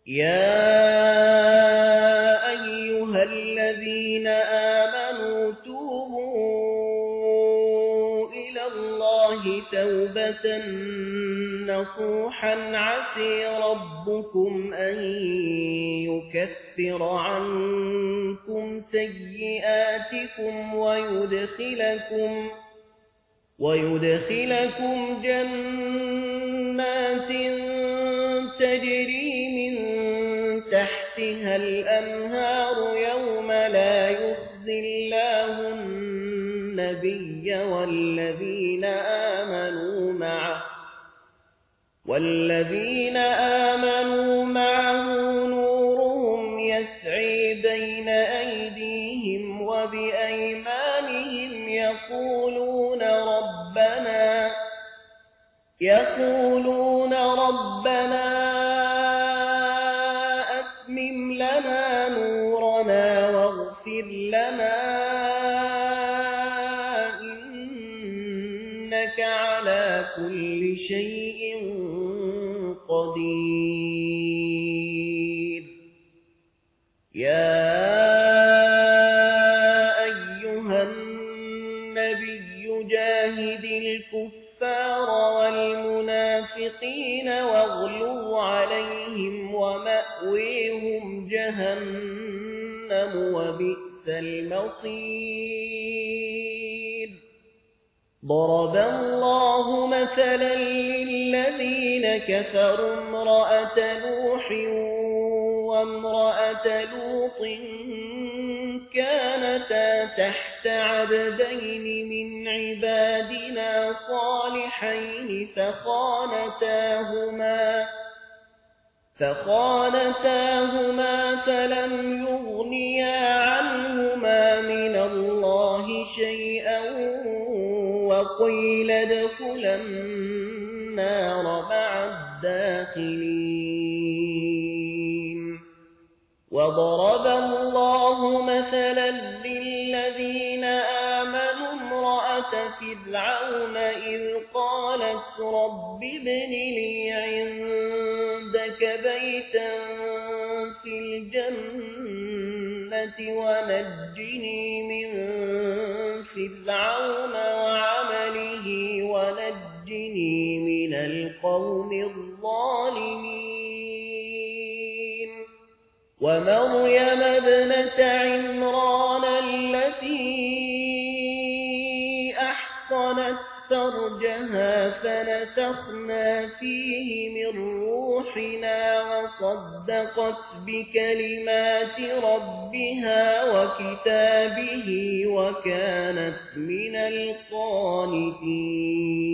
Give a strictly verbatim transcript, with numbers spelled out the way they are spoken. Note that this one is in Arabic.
يا أيها الذين آمنوا توبوا إلى الله توبة نصوحا عسى ربكم أن يكفر عنكم سيئاتكم ويدخلكم ويدخلكم جنات تجري من تحتها الأنهار يوم لا يخزي الله النبي والذين آمنوا معه والذين آمنوا معه نورهم يسعي بين أيديهم وبأيمانهم يقولون ربنا يقولون ربنا أتمم لنا نورنا واغفر لنا إنك على كل شيء قدير. يا أيها النبي جاهد الكفار والمنافقين واغلظ عليهم ومأويهم جهنم وبئس المصير. ضرب الله مثلا للذين كفروا امرأة نوح وامرأة لوط كانتا تحت عبدين من عبادنا صالحين فخانتاهما فخانتاهما فلم يغنيا عنهما من الله شيئا وقيل ادخلا النار مع الداخلين. وضرب الله مثلا للذين آمنوا امرأة فرعون إذ قالت رب ابن لي عندك بيتا في الجنة ونجني من فرعون وعمله ونجني من القوم الظالمين. ومريم ابنة عمران التي أحصنت فرجها فنفخنا فيه من روحنا وصدقت بكلمات ربها وكتابه وكانت من القانتين.